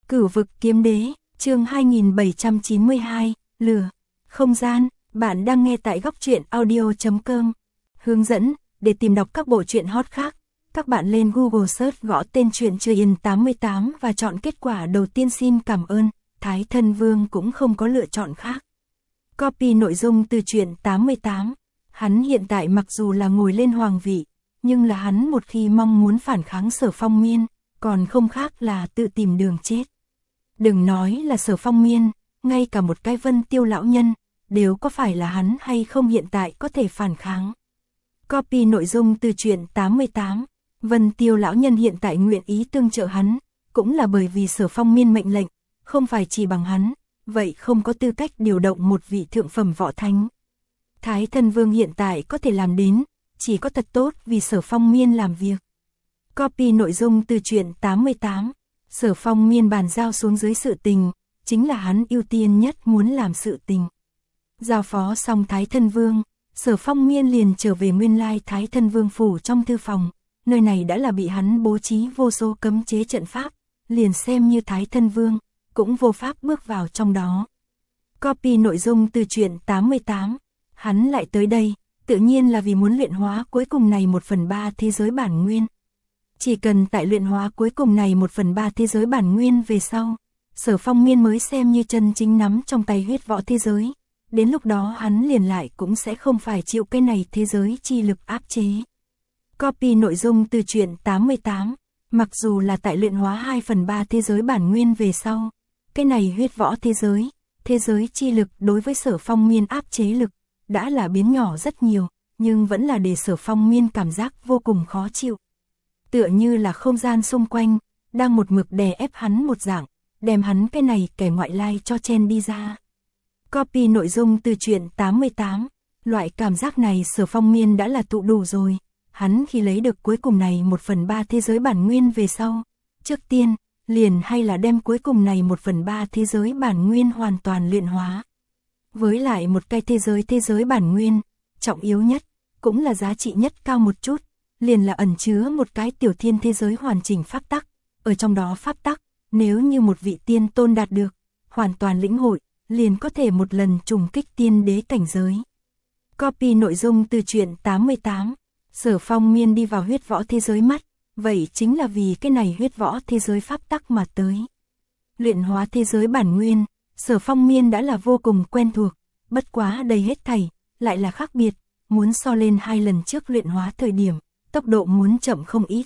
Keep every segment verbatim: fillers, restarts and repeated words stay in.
Cửu vực kiếm đế, chương hai nghìn bảy trăm chín mươi hai, lửa, không gian, bạn đang nghe tại góc truyện audio chấm com. Hướng dẫn, để tìm đọc các bộ truyện hot khác, các bạn lên Google search gõ tên truyện Chưa Yên tám mươi tám và chọn kết quả đầu tiên. Xin cảm ơn, Thái Thân Vương cũng không có lựa chọn khác. Copy nội dung từ truyện tám mươi tám. Hắn hiện tại mặc dù là ngồi lên hoàng vị, nhưng là hắn một khi mong muốn phản kháng Sở Phong Miên, còn không khác là tự tìm đường chết. Đừng nói là Sở Phong Miên, ngay cả một cái Vân Tiêu lão nhân, đều có phải là hắn hay không hiện tại có thể phản kháng. Copy nội dung từ truyện tám mươi tám. Vân Tiêu lão nhân hiện tại nguyện ý tương trợ hắn, cũng là bởi vì Sở Phong Miên mệnh lệnh, không phải chỉ bằng hắn, vậy không có tư cách điều động một vị thượng phẩm võ thánh. Thái Thân Vương hiện tại có thể làm đến, chỉ có thật tốt vì Sở Phong Miên làm việc. Copy nội dung từ truyện tám mươi tám. Sở Phong Miên bàn giao xuống dưới sự tình, chính là hắn ưu tiên nhất muốn làm sự tình. Giao phó xong Thái Thân Vương, Sở Phong Miên liền trở về nguyên lai Thái Thân Vương phủ trong thư phòng, nơi này đã là bị hắn bố trí vô số cấm chế trận pháp, liền xem như Thái Thân Vương, cũng vô pháp bước vào trong đó. Copy nội dung từ truyện tám mươi tám. Hắn lại tới đây, tự nhiên là vì muốn luyện hóa cuối cùng này một phần ba thế giới bản nguyên. Chỉ cần tại luyện hóa cuối cùng này một phần ba thế giới bản nguyên về sau, Sở Phong Miên mới xem như chân chính nắm trong tay huyết võ thế giới. Đến lúc đó hắn liền lại cũng sẽ không phải chịu cái này thế giới chi lực áp chế. Copy nội dung từ truyện tám mươi tám. Mặc dù là tại luyện hóa hai phần ba thế giới bản nguyên về sau, cái này huyết võ thế giới, thế giới chi lực đối với Sở Phong Miên áp chế lực, đã là biến nhỏ rất nhiều, nhưng vẫn là để Sở Phong Miên cảm giác vô cùng khó chịu. Tựa như là không gian xung quanh, đang một mực đè ép hắn một dạng, đem hắn cái này kẻ ngoại lai cho chen đi ra. Copy nội dung từ truyện tám mươi tám. Loại cảm giác này Sở Phong Miên đã là tụ đủ rồi. Hắn khi lấy được cuối cùng này một phần ba thế giới bản nguyên về sau, trước tiên, liền hay là đem cuối cùng này một phần ba thế giới bản nguyên hoàn toàn luyện hóa. Với lại một cái thế giới thế giới bản nguyên, trọng yếu nhất, cũng là giá trị nhất cao một chút, liền là ẩn chứa một cái tiểu thiên thế giới hoàn chỉnh pháp tắc. Ở trong đó pháp tắc, nếu như một vị tiên tôn đạt được, hoàn toàn lĩnh hội, liền có thể một lần trùng kích tiên đế cảnh giới. Copy nội dung từ truyện tám mươi tám. Sở Phong Miên đi vào huyết võ thế giới mắt, vậy chính là vì cái này huyết võ thế giới pháp tắc mà tới. Luyện hóa thế giới bản nguyên, Sở Phong Miên đã là vô cùng quen thuộc, bất quá đây hết thảy, lại là khác biệt, muốn so lên hai lần trước luyện hóa thời điểm, tốc độ muốn chậm không ít.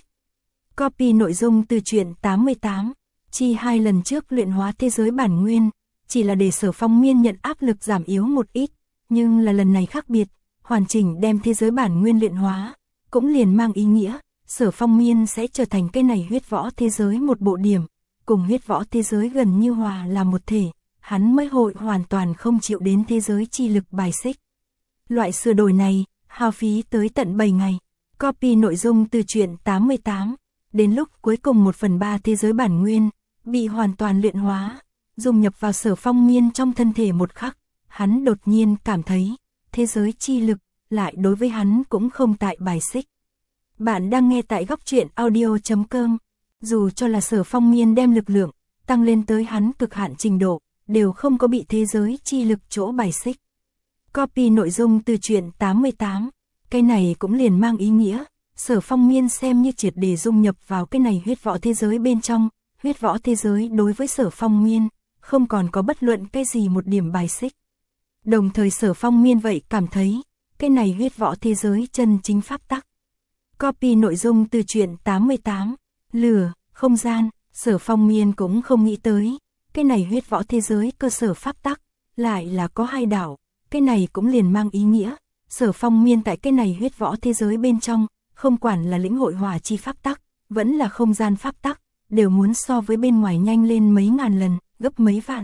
Copy nội dung từ truyện tám mươi tám. Chi hai lần trước luyện hóa thế giới bản nguyên, chỉ là để Sở Phong Miên nhận áp lực giảm yếu một ít, nhưng là lần này khác biệt, hoàn chỉnh đem thế giới bản nguyên luyện hóa, cũng liền mang ý nghĩa, Sở Phong Miên sẽ trở thành cái này huyết võ thế giới một bộ điểm, cùng huyết võ thế giới gần như hòa là một thể, hắn mới hội hoàn toàn không chịu đến thế giới chi lực bài xích. Loại sửa đổi này, hao phí tới tận bảy ngày. Copy nội dung từ truyện tám mươi tám. Đến lúc cuối cùng một phần ba thế giới bản nguyên, bị hoàn toàn luyện hóa, dung nhập vào Sở Phong Miên trong thân thể một khắc, hắn đột nhiên cảm thấy, thế giới chi lực, lại đối với hắn cũng không tại bài xích. Bạn đang nghe tại góc truyện audio chấm com. Dù cho là Sở Phong Miên đem lực lượng, tăng lên tới hắn cực hạn trình độ, đều không có bị thế giới chi lực chỗ bài xích. Copy nội dung từ truyện tám mươi tám. Cái này cũng liền mang ý nghĩa, Sở Phong Miên xem như triệt để dung nhập vào cái này huyết võ thế giới bên trong, huyết võ thế giới đối với Sở Phong Miên, không còn có bất luận cái gì một điểm bài xích. Đồng thời Sở Phong Miên vậy cảm thấy, cái này huyết võ thế giới chân chính pháp tắc. Copy nội dung từ truyện tám mươi tám. Lửa, không gian, Sở Phong Miên cũng không nghĩ tới, cái này huyết võ thế giới cơ sở pháp tắc, lại là có hai đảo, cái này cũng liền mang ý nghĩa, Sở Phong Miên tại cái này huyết võ thế giới bên trong, không quản là lĩnh hội hỏa chi pháp tắc, vẫn là không gian pháp tắc, đều muốn so với bên ngoài nhanh lên mấy ngàn lần, gấp mấy vạn.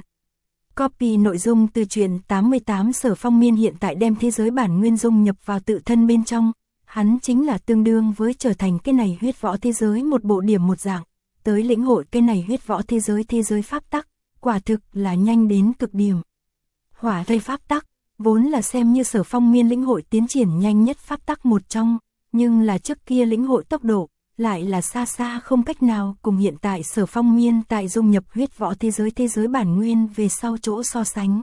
Copy nội dung từ truyện tám mươi tám. Sở Phong Miên hiện tại đem thế giới bản nguyên dung nhập vào tự thân bên trong, hắn chính là tương đương với trở thành cái này huyết võ thế giới một bộ điểm một dạng, tới lĩnh hội cái này huyết võ thế giới thế giới pháp tắc, quả thực là nhanh đến cực điểm. Hỏa Thây pháp tắc, vốn là xem như Sở Phong Miên lĩnh hội tiến triển nhanh nhất pháp tắc một trong, nhưng là trước kia lĩnh hội tốc độ, lại là xa xa không cách nào cùng hiện tại Sở Phong Miên tại dung nhập huyết võ thế giới thế giới bản nguyên về sau chỗ so sánh.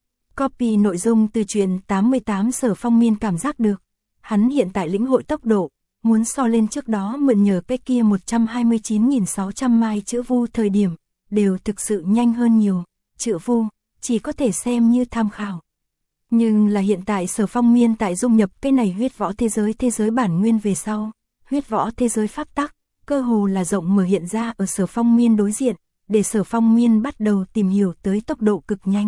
Copy nội dung từ truyện tám mươi tám. Sở Phong Miên cảm giác được, hắn hiện tại lĩnh hội tốc độ, muốn so lên trước đó mượn nhờ cái kia một trăm hai mươi chín nghìn sáu trăm mai chữ vu thời điểm, đều thực sự nhanh hơn nhiều, chữ vu chỉ có thể xem như tham khảo. Nhưng là hiện tại Sở Phong Miên tại dung nhập cái này huyết võ thế giới thế giới bản nguyên về sau, huyết võ thế giới pháp tắc, cơ hồ là rộng mở hiện ra ở Sở Phong Miên đối diện, để Sở Phong Miên bắt đầu tìm hiểu tới tốc độ cực nhanh.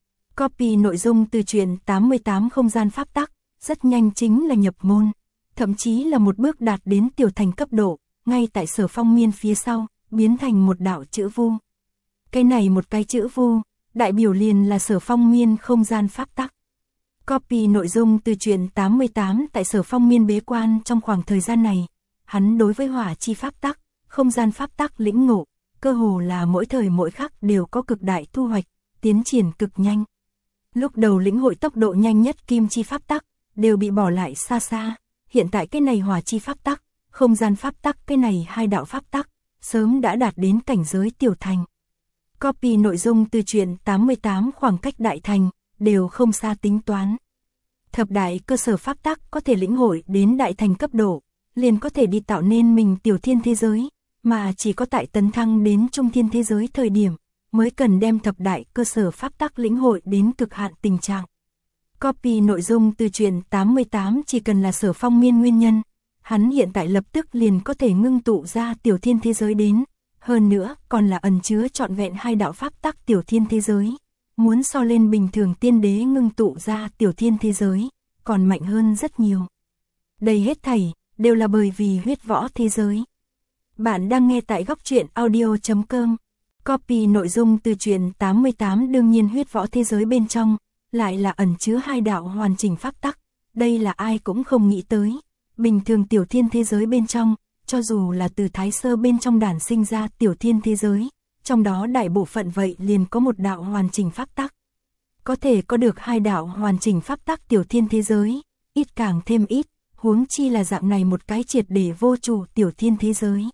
Copy nội dung từ truyện tám mươi tám. Không gian pháp tắc, rất nhanh chính là nhập môn, thậm chí là một bước đạt đến tiểu thành cấp độ, ngay tại Sở Phong Miên phía sau, biến thành một đạo chữ vu. Cái này một cái chữ vu, đại biểu liền là Sở Phong Miên không gian pháp tắc. Copy nội dung từ truyện tám mươi tám. Tại Sở Phong Miên bế quan trong khoảng thời gian này, hắn đối với hỏa chi pháp tắc, không gian pháp tắc lĩnh ngộ, cơ hồ là mỗi thời mỗi khắc đều có cực đại thu hoạch, tiến triển cực nhanh. Lúc đầu lĩnh hội tốc độ nhanh nhất kim chi pháp tắc, đều bị bỏ lại xa xa, hiện tại cái này hỏa chi pháp tắc, không gian pháp tắc cái này hai đạo pháp tắc, sớm đã đạt đến cảnh giới tiểu thành. Copy nội dung từ truyện tám mươi tám. Khoảng cách đại thành, đều không xa tính toán. Thập đại cơ sở pháp tắc có thể lĩnh hội đến đại thành cấp độ, liền có thể đi tạo nên mình tiểu thiên thế giới, mà chỉ có tại tấn thăng đến trung thiên thế giới thời điểm, mới cần đem thập đại cơ sở pháp tắc lĩnh hội đến cực hạn tình trạng. Copy nội dung từ truyện tám mươi tám. Chỉ cần là Sở Phong Miên nguyên nhân, hắn hiện tại lập tức liền có thể ngưng tụ ra tiểu thiên thế giới đến, hơn nữa còn là ẩn chứa trọn vẹn hai đạo pháp tắc tiểu thiên thế giới, muốn so lên bình thường tiên đế ngưng tụ ra tiểu thiên thế giới, còn mạnh hơn rất nhiều. Đây hết thảy đều là bởi vì huyết võ thế giới. Bạn đang nghe tại góc truyện audio chấm com. Copy nội dung từ truyện tám mươi tám. Đương nhiên huyết võ thế giới bên trong, lại là ẩn chứa hai đạo hoàn chỉnh pháp tắc, đây là ai cũng không nghĩ tới. Bình thường tiểu thiên thế giới bên trong, cho dù là từ thái sơ bên trong đản sinh ra tiểu thiên thế giới, trong đó đại bộ phận vậy liền có một đạo hoàn chỉnh pháp tắc. Có thể có được hai đạo hoàn chỉnh pháp tắc tiểu thiên thế giới, ít càng thêm ít, huống chi là dạng này một cái triệt để vô chủ tiểu thiên thế giới.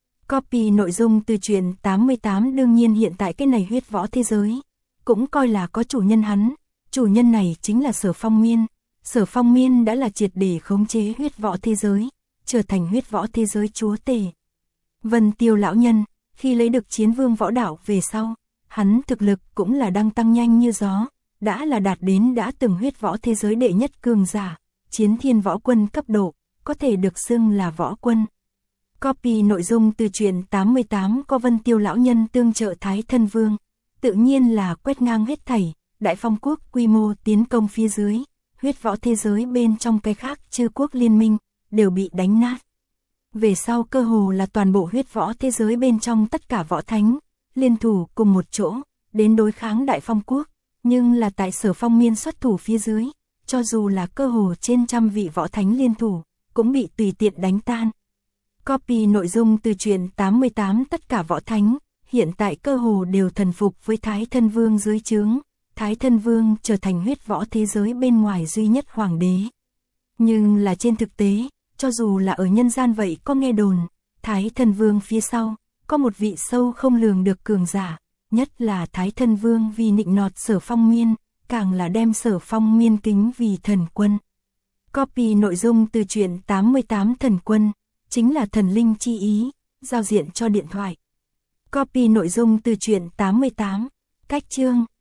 Copy nội dung từ truyện tám mươi tám. Đương nhiên hiện tại cái này huyết võ thế giới, cũng coi là có chủ nhân hắn, chủ nhân này chính là Sở Phong Miên. Sở Phong Miên đã là triệt để khống chế huyết võ thế giới, trở thành huyết võ thế giới chúa tể. Vân Tiêu lão nhân, khi lấy được Chiến Vương võ đạo về sau, hắn thực lực cũng là đang tăng nhanh như gió, đã là đạt đến đã từng huyết võ thế giới đệ nhất cường giả, chiến thiên võ quân cấp độ, có thể được xưng là võ quân. Copy nội dung từ truyện tám mươi tám. Có Vân Tiêu lão nhân tương trợ Thái Thân Vương, tự nhiên là quét ngang hết thảy, Đại Phong quốc quy mô tiến công phía dưới, huyết võ thế giới bên trong cái khác chư quốc liên minh, đều bị đánh nát. Về sau cơ hồ là toàn bộ huyết võ thế giới bên trong tất cả võ thánh, liên thủ cùng một chỗ, đến đối kháng Đại Phong quốc, nhưng là tại Sở Phong Miên xuất thủ phía dưới, cho dù là cơ hồ trên trăm vị võ thánh liên thủ, cũng bị tùy tiện đánh tan. Copy nội dung từ truyện tám mươi tám. Tất cả võ thánh, hiện tại cơ hồ đều thần phục với Thái Thân Vương dưới trướng, Thái Thân Vương trở thành huyết võ thế giới bên ngoài duy nhất hoàng đế. Nhưng là trên thực tế, cho dù là ở nhân gian vậy có nghe đồn, Thái Thân Vương phía sau, có một vị sâu không lường được cường giả, nhất là Thái Thân Vương vì nịnh nọt Sở Phong Miên, càng là đem Sở Phong Miên kính vì thần quân. Copy nội dung từ truyện tám mươi tám. Thần quân, chính là thần linh chi ý, giao diện cho điện thoại. Copy nội dung từ truyện tám mươi tám. Cách chương.